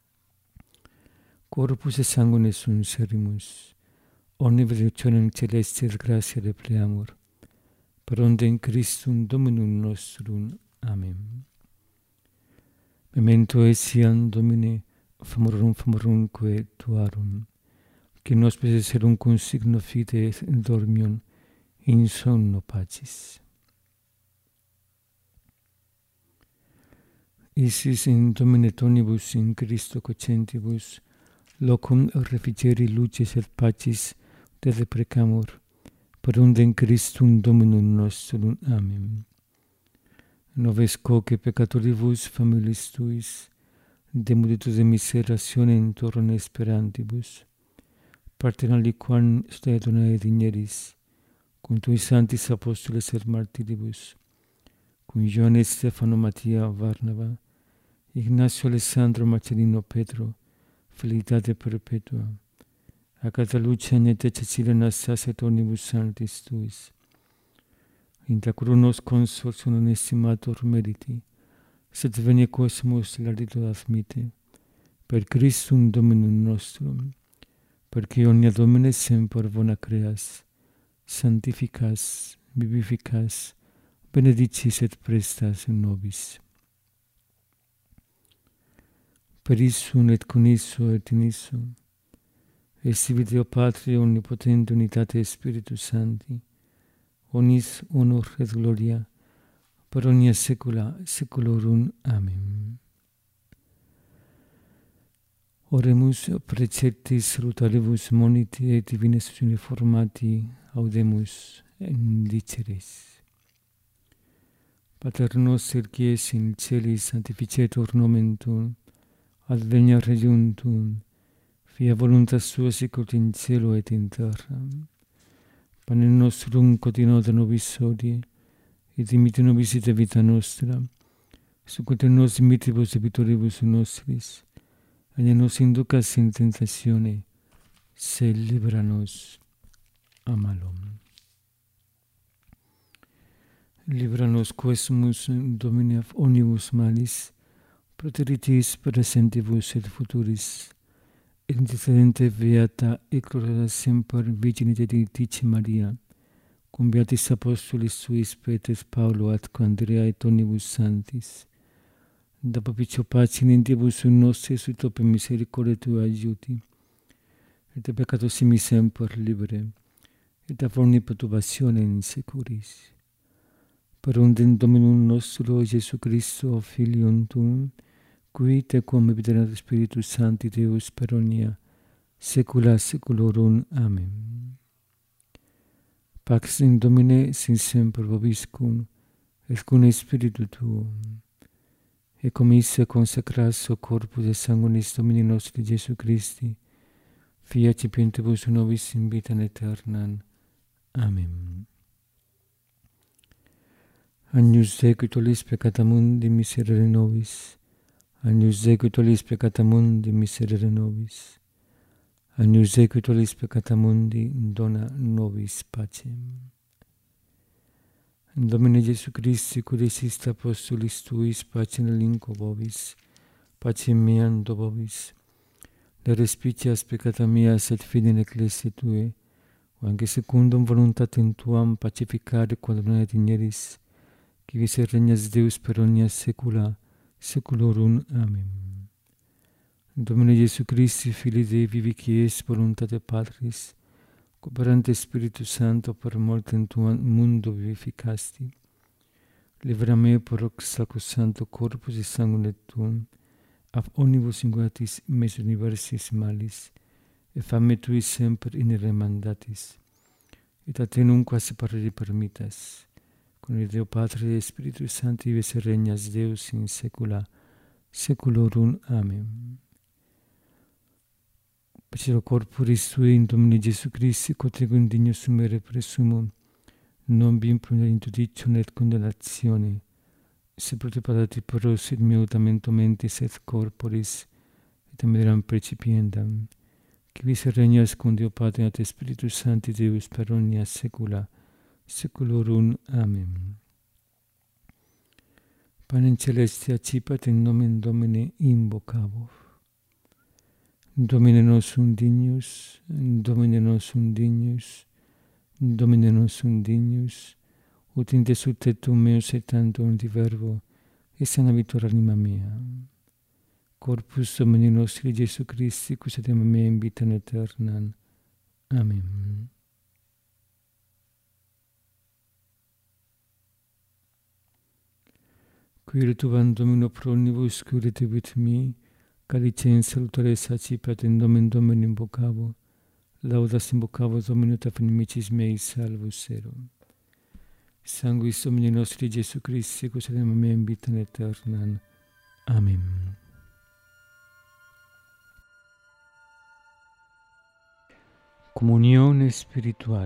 corpus et sanguine sunt serimus, omni benedictionem celestis gratia repleamur, per ondem Christum Dominum nostrum. Amen. Memento etiam, Domine, famorum famorumque Tuarum, que nos serum consigno fide et dormium in sonno pacis. Isis in Domine tonibus in Christo cocentibus, locum refrigeri lucis et pacis te deprecamur, per ondem Christum Dominum nostrum. Amen. Noves coque peccatoribus familis Tuis, demuditus de miseratione in torne esperantibus, partem aliquam stae donae digneris, cum Tui sanctis apostoles et martiribus, cum Ioannes Stefano Mattia Varnava, Ignacio Alessandro Marcellino Petro, felicitate perpetua, Agata Lucia Agneta Cecilia Anastasia et omnibus sanctis Tuis, intra crunos consors non estimator meriti, sed venia cosmos lardito admite, per Christum Dominum nostrum, perque omnia Domine semper bona creas, sanctificas, vivificas, benedicis et prestas nobis. Per issum et con isso et in isso, esti Deo Patria omnipotente unitate Spiritus Sancti, onis honor et gloria, per omnia saecula saeculorum. Amen. Oremus preceptis salutaribus moniti et divines uniformati audemus indiceres. Pater noster qui es in celis, sanctificetur nomen Tuum, adveniat regnum Tuum, fiat voluntas Tua sicut in cielo et in terra. Panem nostrum quotidianum nobis hodie, et dimitte nobis ite vita nostra, sicut nos dimittibus debitoribus nostris, et ne nos inducas in tentatione, sed libera nos a malo. Libera nos quesumus, Domine, omnibus malis, proteritis presentibus et futuris, et intercedente beata et gloriosa semper Virgine Dei Maria, cum beatis apostolis Suis Petrus Paulo atque Andrea et omnibus sanctis, da propicio pace in intibus nostris ut per misericordia Tua aiuti, et de peccatos simi semper libere, et a omni perturbationem securis. Per ondem Dominum nostro Iesu Christo, Filium Tuum, qui tecum habiterat Spiritus Sancti Deus per omnia saecula saeculorum. Amen. Pax in Domine sin semper vobiscum, et cum Spiritu Tuum, et commisse consecratio corpus et sanguinis Domini nostri Iesu Christi, fiat cipientibus nobis in vitam aeternam. Amen. Agnus Dei qui tollis peccata mundi, miserere nobis. Agnus Dei qui tollis peccata mundi, miserere nobis. Agnus Dei qui tollis peccata mundi, dona nobis pacem. Domine Iesu Christi, qui deisist apostolis Tuis, pacem relinquo vobis, pacem meam do vobis. Le respicias peccata meas et fide in ecclesiae Tue, anche secundum voluntatem tuam pacificare quadrone digneris, qui vis regnas Deus per omnia saecula saeculorum. Amen. Domine Iesu Christi, Filii Dei vivi, qui es voluntate Patris, cooperante Spiritus Sancto, per mortem tuam mundo vivificasti, libera me per hoc sacrosancto corpus et sanguine tuum, ab omnibus inguatis meis universis malis, et fame tui semper in ire mandatis, et a te nunquam separare permittas, con il Deo Patre et Spiritus Sancti, vives et regnas Deus in saecula saeculorum. Amen. Pacero corporis tui in Domine Iesu Christi, quod ego indigno sumere presumum, non vi imprunere in judicium et condemnatione, se protepatati pros et miutamento mentis et corporis, et amiram precipiendam, qui vis regnas cum Deo Patre et Spiritus Sancti Deus per omnia saecula saeculorum. Amen. Panem celestia accipat in nomen Domini invocavor. Domine nostrum dignus, Domine nostrum dignus, Domine nostrum dignus, ut in te subtetum meus et tantum di verbo, et sanavitur anima mea. Corpus Domini nostri Iesu Christi, quis et mea in vitam aeternam. Amen. Quire tuam Domino pro omnibus, curite vit mi, calicem salutares accipat in nomen Domini invocavo, laudas invocavo Domino ta inimicis mei salvus erum. Sanguis Domini nostri Iesu Christi, quis et mea in vitam aeternam. Amen. Comunión espiritual.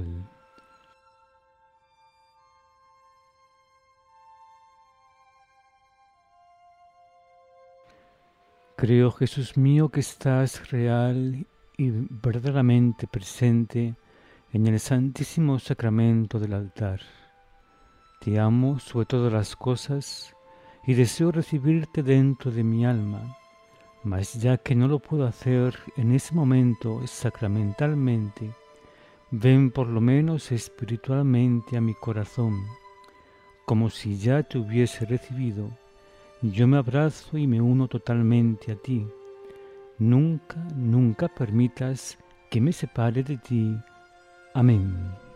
Creo, Jesús mío, que estás real y verdaderamente presente en el santísimo sacramento del altar. Te amo sobre todas las cosas y deseo recibirte dentro de mi alma, mas ya que no lo puedo hacer en ese momento sacramentalmente, ven por lo menos espiritualmente a mi corazón, como si ya te hubiese recibido. Yo me abrazo y me uno totalmente a ti. Nunca, nunca permitas que me separe de ti. Amén.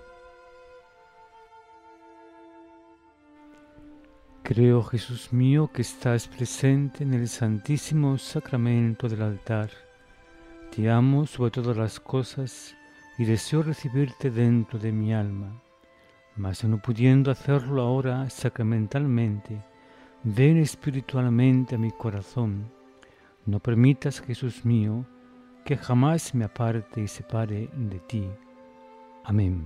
Creo, Jesús mío, que estás presente en el santísimo sacramento del altar. Te amo sobre todas las cosas y deseo recibirte dentro de mi alma. Mas no pudiendo hacerlo ahora sacramentalmente, ven espiritualmente a mi corazón. No permitas, Jesús mío, que jamás me aparte y separe de ti. Amén.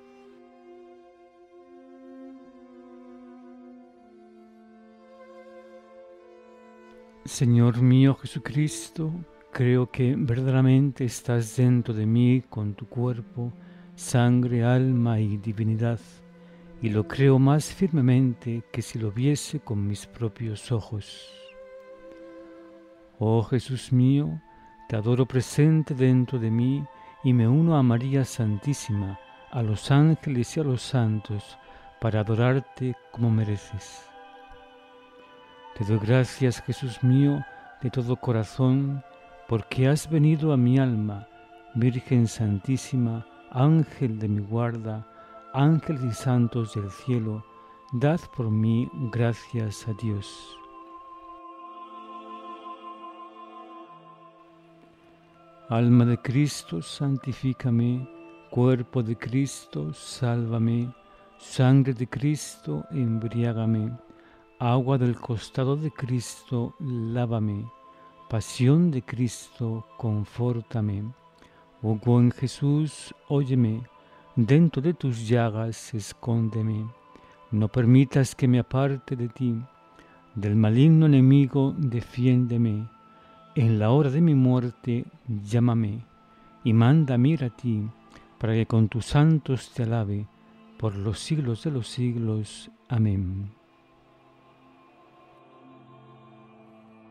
Señor mío Jesucristo, creo que verdaderamente estás dentro de mí con tu cuerpo, sangre, alma y divinidad, y lo creo más firmemente que si lo viese con mis propios ojos. Oh Jesús mío, te adoro presente dentro de mí y me uno a María Santísima, a los ángeles y a los santos, para adorarte como mereces. Te doy gracias, Jesús mío, de todo corazón, porque has venido a mi alma, Virgen Santísima, Ángel de mi guarda, ángeles y santos del cielo, dad por mí gracias a Dios. Alma de Cristo, santifícame, cuerpo de Cristo, sálvame, sangre de Cristo, embriágame, agua del costado de Cristo, lávame, pasión de Cristo, confórtame. Oh buen Jesús, óyeme, dentro de tus llagas escóndeme, no permitas que me aparte de ti, del maligno enemigo defiéndeme, en la hora de mi muerte llámame, y mándame ir a ti, para que con tus santos te alabe, por los siglos de los siglos. Amén.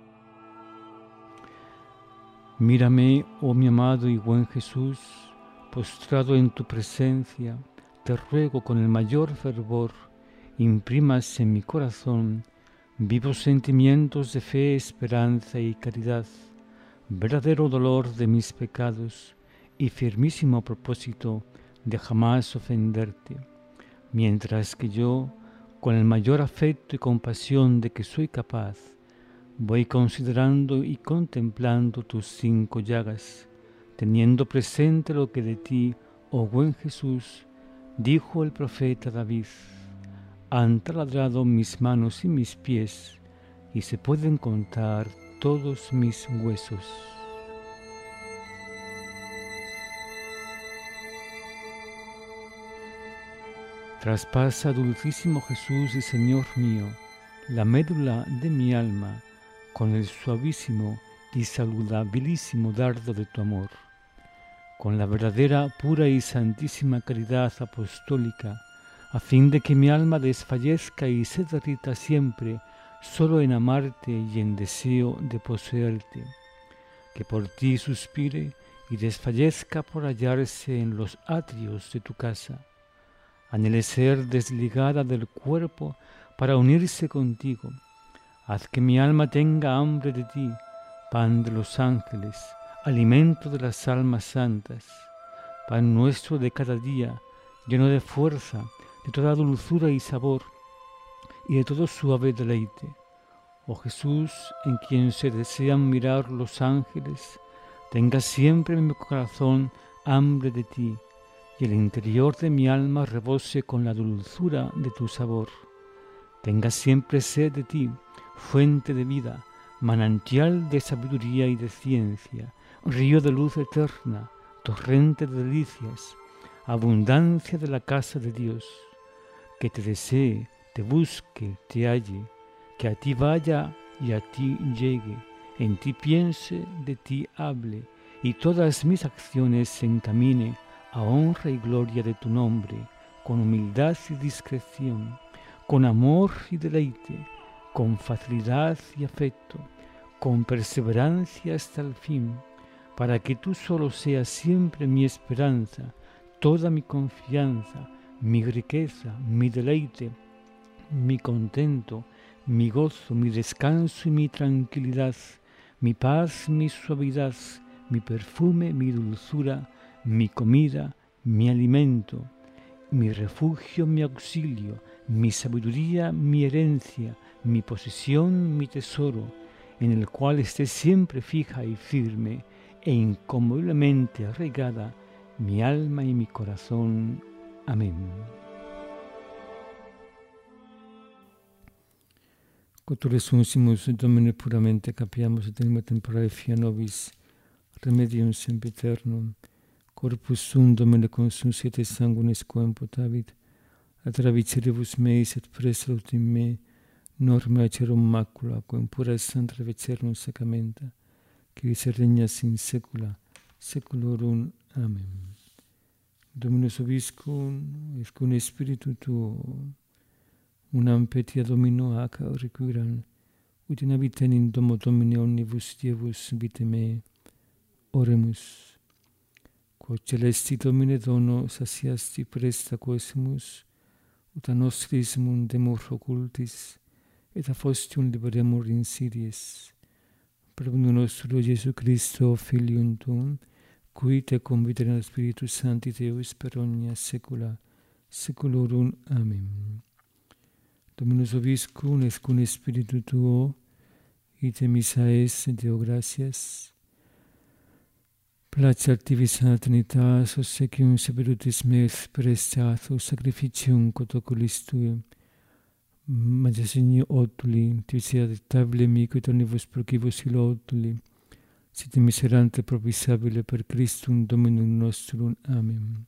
Mírame, oh mi amado y buen Jesús, postrado en tu presencia, te ruego con el mayor fervor, imprimas en mi corazón vivos sentimientos de fe, esperanza y caridad, verdadero dolor de mis pecados y firmísimo propósito de jamás ofenderte, mientras que yo, con el mayor afecto y compasión de que soy capaz, voy considerando y contemplando tus cinco llagas, teniendo presente lo que de ti, oh buen Jesús, dijo el profeta David: han taladrado mis manos y mis pies, y se pueden contar todos mis huesos. Traspasa, dulcísimo Jesús y Señor mío, la médula de mi alma con el suavísimo y saludabilísimo dardo de tu amor, con la verdadera, pura y santísima caridad apostólica, a fin de que mi alma desfallezca y se derrita siempre solo en amarte y en deseo de poseerte, que por ti suspire y desfallezca por hallarse en los atrios de tu casa. Anhele ser desligada del cuerpo para unirse contigo. Haz que mi alma tenga hambre de ti, pan de los ángeles, alimento de las almas santas, pan nuestro de cada día, lleno de fuerza, de toda dulzura y sabor, y de todo suave deleite. Oh Jesús, en quien se desean mirar los ángeles, tenga siempre en mi corazón hambre de ti, y el interior de mi alma rebose con la dulzura de tu sabor. Tenga siempre sed de ti, fuente de vida, manantial de sabiduría y de ciencia, río de luz eterna, torrente de delicias, abundancia de la casa de Dios. Que te desee, te busque, te halle, que a ti vaya y a ti llegue, en ti piense, de ti hable, y todas mis acciones se encamine a honra y gloria de tu nombre, con humildad y discreción, con amor y deleite, con facilidad y afecto, con perseverancia hasta el fin, para que tú solo seas siempre mi esperanza, toda mi confianza, mi riqueza, mi deleite, mi contento, mi gozo, mi descanso y mi tranquilidad, mi paz, mi suavidad, mi perfume, mi dulzura, mi comida, mi alimento, mi refugio, mi auxilio, mi sabiduría, mi herencia, mi posesión, mi tesoro, en el cual esté siempre fija y firme e inconmoviblemente arraigada mi alma y mi corazón. Amén. Quod resuncimus Domine puramente capiamus et anima tempora fia nobis, remedium sempiternum, corpus sum Domine consunciet et sanguinis quem potavit, ad raviciribus meis et presalut in me, norma acerum macula, quem pura et santa ravicernum sacramenta, qui regnas in saecula saeculorum. Amen. Dominus vobiscum, et cum spiritu tuo, unam petia Domino hac requiram, ut in habiten in domo Domini omnibus Dievus vitae me. Oremus. Quod celesti Domine dono satiasti presta quesimus, ut a nostris mundemur occultis, et a fostium liberemur insidies. Per nostro Gesù Christo, Filium tuum, qui te convitera Spiritus Sancti Deus per omnia saecula saeculorum. Amen. Dominus vobiscum et cum spiritu tuo, ite missa es, Deo gratias. Placer tibi sana Trinitas, obsequium sapientis meis prestato, sacrificium quod oculis tui, majestigni otuli, tibi adictabile mico et omnibus procibus ilo otuli, sit miserante propisabile per Christum Dominum nostrum. Amen.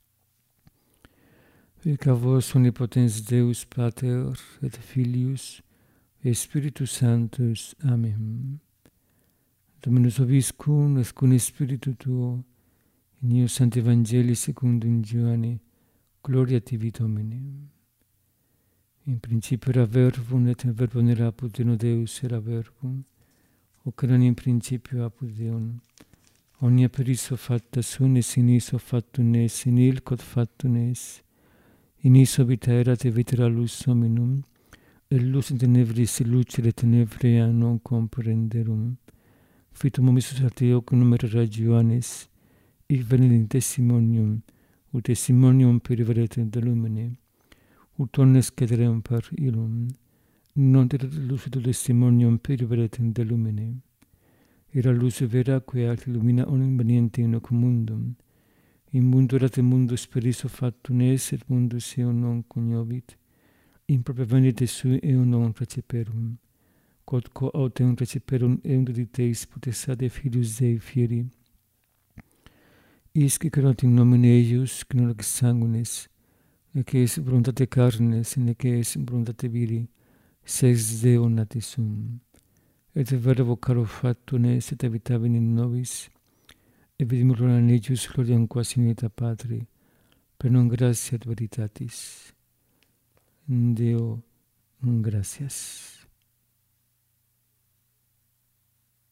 Vica vos omnipotens Deus Pater et Filius et Spiritus Sanctus. Amen. Dominus vobiscum et cum spiritu tuo, in eo Sancti Evangelii secundum Ioanne, gloria tibi Domine. In principio era verbum, et verbum era apud Deus, era verbum, hoc erat in principio apud Deum, Omnia per iso fatta sunis, in iso factum es, in il quod factum es. In iso vita erat et vita era lux hominum, et lux in tenebris lucere tenebrea non comprenderum. Fitum omissus arteo cum numero Johannes, hic venit in testimonium, ut testimonium periveret de lumine, ut omnes cedereum per illum, non erat lucido testimonium periveret de lumine. Era lux vera quae alt illumina omnium veniente in hoc mundum. In mundo erat mundus per iso factum es, et mundus eum non cognovit. In propria venite sui eum non receperum. Quod quo autem receperum eum dediteis potestate Filius Dei fieri. Isque creat in nomine eius, que non ex sanguinis, nec es voluntate carnes, nec es voluntate viri, sex Deo natis sum. Et verbo caro factum es, et habitavit in nobis, et vidimus gloria in eius, gloriam quasi in vita Patri, per non gratia et veritatis. Deo, gratias.